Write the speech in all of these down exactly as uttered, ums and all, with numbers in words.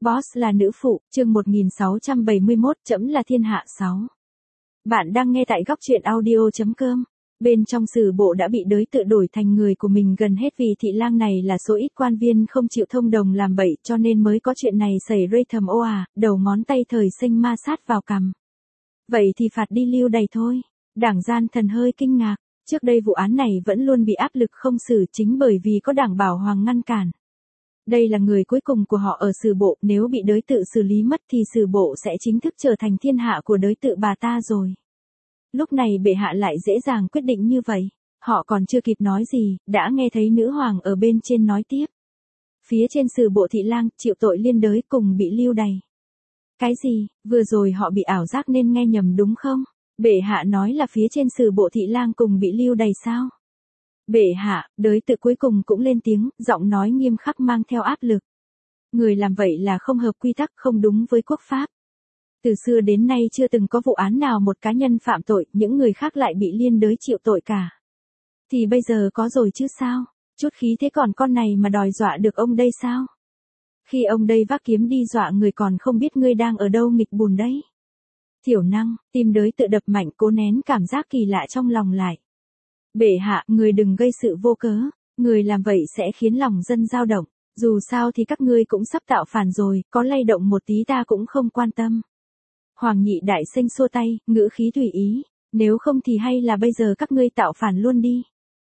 Boss là nữ phụ, chương một nghìn sáu trăm bảy mươi mốt, trẫm là thiên hạ sáu. Bạn đang nghe tại góc truyện audio chấm com. Bên trong sử bộ đã bị đới tự đổi thành người của mình gần hết vì thị lang này là số ít quan viên không chịu thông đồng làm bậy cho nên mới có chuyện này xảy ra thầm ô à, đầu ngón tay thời sinh ma sát vào cằm. Vậy thì phạt đi lưu đầy thôi. Đảng gian thần hơi kinh ngạc, trước đây vụ án này vẫn luôn bị áp lực không xử chính bởi vì có đảng bảo hoàng ngăn cản. Đây là người cuối cùng của họ ở sử bộ, nếu bị đới tự xử lý mất thì sử bộ sẽ chính thức trở thành thiên hạ của đới tự bà ta rồi. Lúc này bệ hạ lại dễ dàng quyết định như vậy, họ còn chưa kịp nói gì, đã nghe thấy nữ hoàng ở bên trên nói tiếp. Phía trên sử bộ thị lang, chịu tội liên đới cùng bị lưu đày. Cái gì, vừa rồi họ bị ảo giác nên nghe nhầm đúng không? Bệ hạ nói là phía trên sử bộ thị lang cùng bị lưu đày sao? Bệ hạ, đới tự cuối cùng cũng lên tiếng, giọng nói nghiêm khắc mang theo áp lực. Người làm vậy là không hợp quy tắc, không đúng với quốc pháp. Từ xưa đến nay chưa từng có vụ án nào một cá nhân phạm tội, những người khác lại bị liên đới chịu tội cả. Thì bây giờ có rồi chứ sao? Chút khí thế còn con này mà đòi dọa được ông đây sao? Khi ông đây vác kiếm đi dọa người còn không biết ngươi đang ở đâu nghịch bùn đấy. Thiểu năng, tim đới tự đập mạnh cố nén cảm giác kỳ lạ trong lòng lại. Bệ hạ, người đừng gây sự vô cớ, người làm vậy sẽ khiến lòng dân dao động, dù sao thì các ngươi cũng sắp tạo phản rồi, có lay động một tí ta cũng không quan tâm. Hoàng nhị đại sinh xua tay, ngữ khí tùy ý, nếu không thì hay là bây giờ các ngươi tạo phản luôn đi.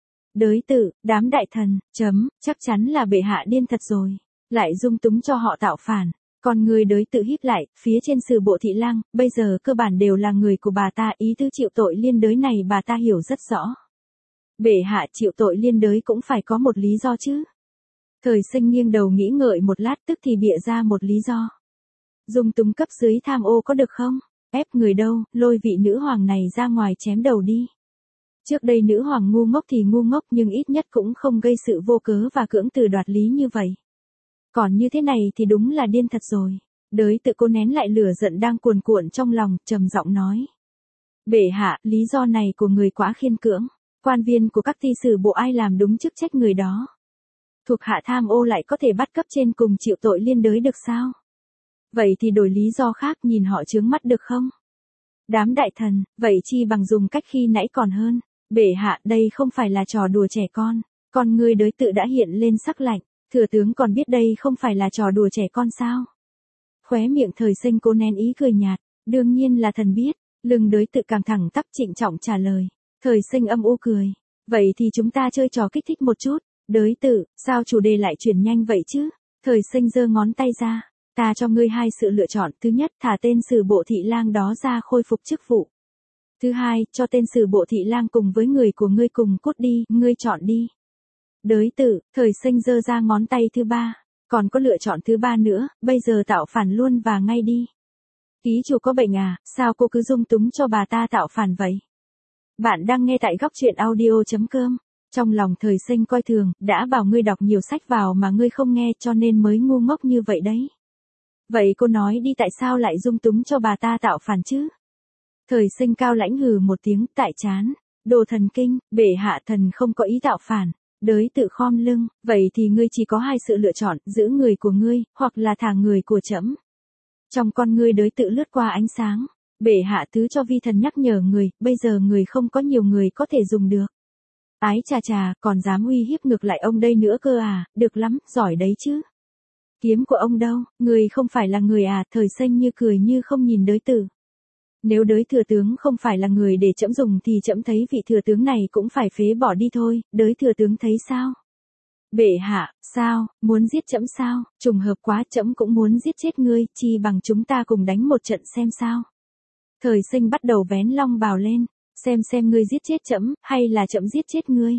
Đới tự, đám đại thần, chấm, chắc chắn là bệ hạ điên thật rồi, lại dung túng cho họ tạo phản. Còn người đới tự híp lại, phía trên sử bộ thị lang, bây giờ cơ bản đều là người của bà ta, ý tứ chịu tội liên đới này bà ta hiểu rất rõ. Bệ hạ chịu tội liên đới cũng phải có một lý do chứ. Thời sinh nghiêng đầu nghĩ ngợi một lát tức thì bịa ra một lý do. Dung túng cấp dưới tham ô có được không? Ép người đâu, lôi vị nữ hoàng này ra ngoài chém đầu đi. Trước đây nữ hoàng ngu ngốc thì ngu ngốc nhưng ít nhất cũng không gây sự vô cớ và cưỡng từ đoạt lý như vậy. Còn như thế này thì đúng là điên thật rồi. Đới tự cô nén lại lửa giận đang cuồn cuộn trong lòng, trầm giọng nói. Bệ hạ, lý do này của người quá khiên cưỡng. Quan viên của các ty sử bộ ai làm đúng chức trách người đó. Thuộc hạ tham ô lại có thể bắt cấp trên cùng chịu tội liên đới được sao? Vậy thì đổi lý do khác nhìn họ chướng mắt được không? Đám đại thần, vậy chi bằng dùng cách khi nãy còn hơn. Bệ hạ, đây không phải là trò đùa trẻ con. Con người đới tự đã hiện lên sắc lạnh. Thừa tướng còn biết đây không phải là trò đùa trẻ con sao? Khóe miệng thời sinh cố nén ý cười nhạt. Đương nhiên là thần biết. Lưng đới tự càng thẳng tắp trịnh trọng trả lời. Thời sinh âm u cười. Vậy thì chúng ta chơi trò kích thích một chút. Đới tự, sao chủ đề lại chuyển nhanh vậy chứ? Thời sinh giơ ngón tay ra. Ta cho ngươi hai sự lựa chọn. Thứ nhất, thả tên sử bộ thị lang đó ra khôi phục chức vụ. Thứ hai, cho tên sử bộ thị lang cùng với người của ngươi cùng cút đi. Ngươi chọn đi. Đới tự, thời sinh giơ ra ngón tay thứ ba. Còn có lựa chọn thứ ba nữa, bây giờ tạo phản luôn và ngay đi. Ký chủ có bệnh à, sao cô cứ dung túng cho bà ta tạo phản vậy? Bạn đang nghe tại góc truyện audio chấm com. Trong lòng thời sinh coi thường, đã bảo ngươi đọc nhiều sách vào mà ngươi không nghe cho nên mới ngu ngốc như vậy đấy. Vậy cô nói đi tại sao lại dung túng cho bà ta tạo phản chứ? Thời sinh cao lãnh hừ một tiếng tại chán. Đồ thần kinh, bệ hạ thần không có ý tạo phản. Đới tự khom lưng, vậy thì ngươi chỉ có hai sự lựa chọn, giữ người của ngươi, hoặc là thả người của trẫm. Trong con ngươi đới tự lướt qua ánh sáng. Bệ hạ thứ cho vi thần nhắc nhở người, bây giờ người không có nhiều người có thể dùng được. Ái chà chà, còn dám uy hiếp ngược lại ông đây nữa cơ à, được lắm, giỏi đấy chứ. Kiếm của ông đâu, người không phải là người à, thời sinh như cười như không nhìn đới tự. Nếu đới thừa tướng không phải là người để trẫm dùng thì trẫm thấy vị thừa tướng này cũng phải phế bỏ đi thôi, đới thừa tướng thấy sao? Bệ hạ, sao, muốn giết trẫm sao, trùng hợp quá trẫm cũng muốn giết chết ngươi, chi bằng chúng ta cùng đánh một trận xem sao? Thời sinh bắt đầu vén long bào lên, xem xem ngươi giết chết trẫm, hay là trẫm giết chết ngươi.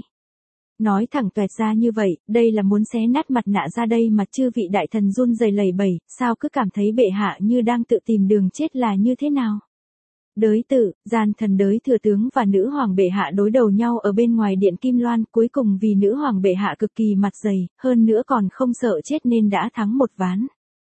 Nói thẳng toẹt ra như vậy, đây là muốn xé nát mặt nạ ra đây mà chư vị đại thần run rẩy lẩy bẩy, sao cứ cảm thấy bệ hạ như đang tự tìm đường chết là như thế nào? Đới tự, gian thần đới thừa tướng và nữ hoàng bệ hạ đối đầu nhau ở bên ngoài điện Kim Loan, cuối cùng vì nữ hoàng bệ hạ cực kỳ mặt dày, hơn nữa còn không sợ chết nên đã thắng một ván.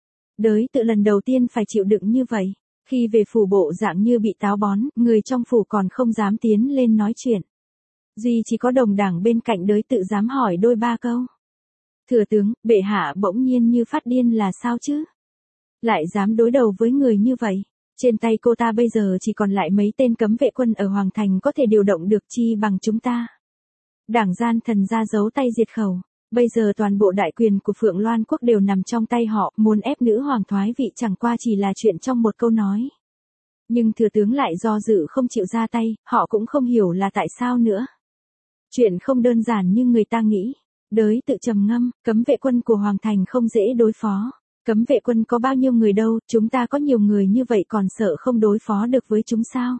Đới tự lần đầu tiên phải chịu đựng như vậy. Khi về phủ bộ dạng như bị táo bón, người trong phủ còn không dám tiến lên nói chuyện. Duy chỉ có đồng đảng bên cạnh đới tự dám hỏi đôi ba câu. Thừa tướng, bệ hạ bỗng nhiên như phát điên là sao chứ? Lại dám đối đầu với người như vậy. Trên tay cô ta bây giờ chỉ còn lại mấy tên cấm vệ quân ở Hoàng Thành có thể điều động được chi bằng chúng ta. Đảng gian thần ra giấu tay diệt khẩu. Bây giờ toàn bộ đại quyền của Phượng Loan Quốc đều nằm trong tay họ, muốn ép nữ hoàng thoái vị chẳng qua chỉ là chuyện trong một câu nói. Nhưng thừa tướng lại do dự không chịu ra tay, họ cũng không hiểu là tại sao nữa. Chuyện không đơn giản như người ta nghĩ. Đới tự trầm ngâm, cấm vệ quân của Hoàng Thành không dễ đối phó. Cấm vệ quân có bao nhiêu người đâu, chúng ta có nhiều người như vậy còn sợ không đối phó được với chúng sao?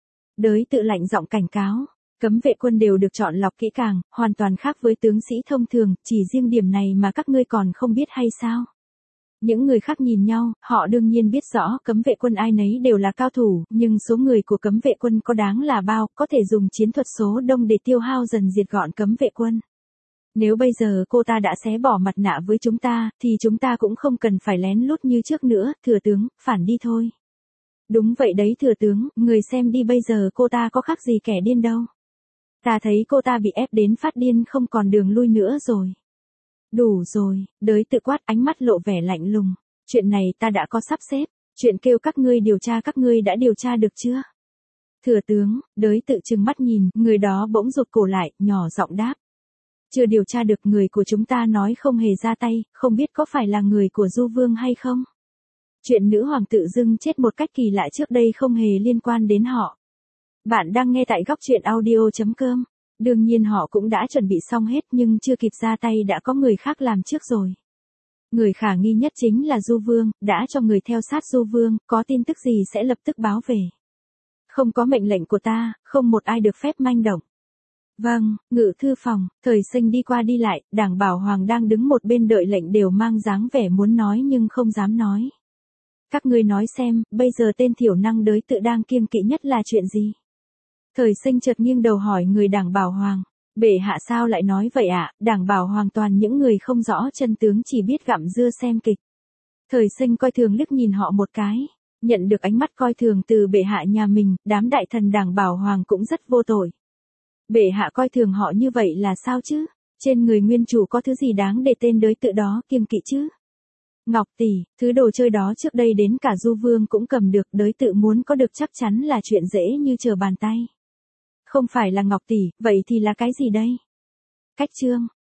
Đới tự lạnh giọng cảnh cáo. Cấm vệ quân đều được chọn lọc kỹ càng, hoàn toàn khác với tướng sĩ thông thường, chỉ riêng điểm này mà các ngươi còn không biết hay sao? Những người khác nhìn nhau, họ đương nhiên biết rõ cấm vệ quân ai nấy đều là cao thủ, nhưng số người của cấm vệ quân có đáng là bao, có thể dùng chiến thuật số đông để tiêu hao dần diệt gọn cấm vệ quân. Nếu bây giờ cô ta đã xé bỏ mặt nạ với chúng ta, thì chúng ta cũng không cần phải lén lút như trước nữa, thừa tướng, phản đi thôi. Đúng vậy đấy thừa tướng, người xem đi bây giờ cô ta có khác gì kẻ điên đâu. Ta thấy cô ta bị ép đến phát điên không còn đường lui nữa rồi. Đủ rồi, đới tự quát ánh mắt lộ vẻ lạnh lùng. Chuyện này ta đã có sắp xếp, chuyện kêu các ngươi điều tra các ngươi đã điều tra được chưa? Thừa tướng, đới tự trừng mắt nhìn, người đó bỗng rụt cổ lại, nhỏ giọng đáp. Chưa điều tra được người của chúng ta nói không hề ra tay, không biết có phải là người của Du Vương hay không? Chuyện nữ hoàng tự dưng chết một cách kỳ lạ trước đây không hề liên quan đến họ. Bạn đang nghe tại góc truyện audio chấm com. Đương nhiên họ cũng đã chuẩn bị xong hết nhưng chưa kịp ra tay đã có người khác làm trước rồi. Người khả nghi nhất chính là Du Vương, đã cho người theo sát Du Vương, có tin tức gì sẽ lập tức báo về. Không có mệnh lệnh của ta, không một ai được phép manh động. Vâng, ngự thư phòng, Thời Sinh đi qua đi lại, Đảng Bảo Hoàng đang đứng một bên đợi lệnh đều mang dáng vẻ muốn nói nhưng không dám nói. Các ngươi nói xem, bây giờ tên thiểu năng đới tự đang kiêng kỵ nhất là chuyện gì? Thời Sinh chợt nghiêng đầu hỏi người Đảng Bảo Hoàng. Bệ hạ sao lại nói vậy ạ? À? Đảng Bảo Hoàng toàn những người không rõ chân tướng chỉ biết gặm dưa xem kịch. Thời Sinh coi thường liếc nhìn họ một cái. Nhận được ánh mắt coi thường từ bệ hạ nhà mình, đám đại thần Đảng Bảo Hoàng cũng rất vô tội. Bệ hạ coi thường họ như vậy là sao chứ? Trên người nguyên chủ có thứ gì đáng để tên đới tự đó kiêng kỵ chứ? Ngọc tỷ, thứ đồ chơi đó trước đây đến cả Du Vương cũng cầm được, đới tự muốn có được chắc chắn là chuyện dễ như trở bàn tay. Không phải là ngọc tỷ, vậy thì là cái gì đây? Cách chương,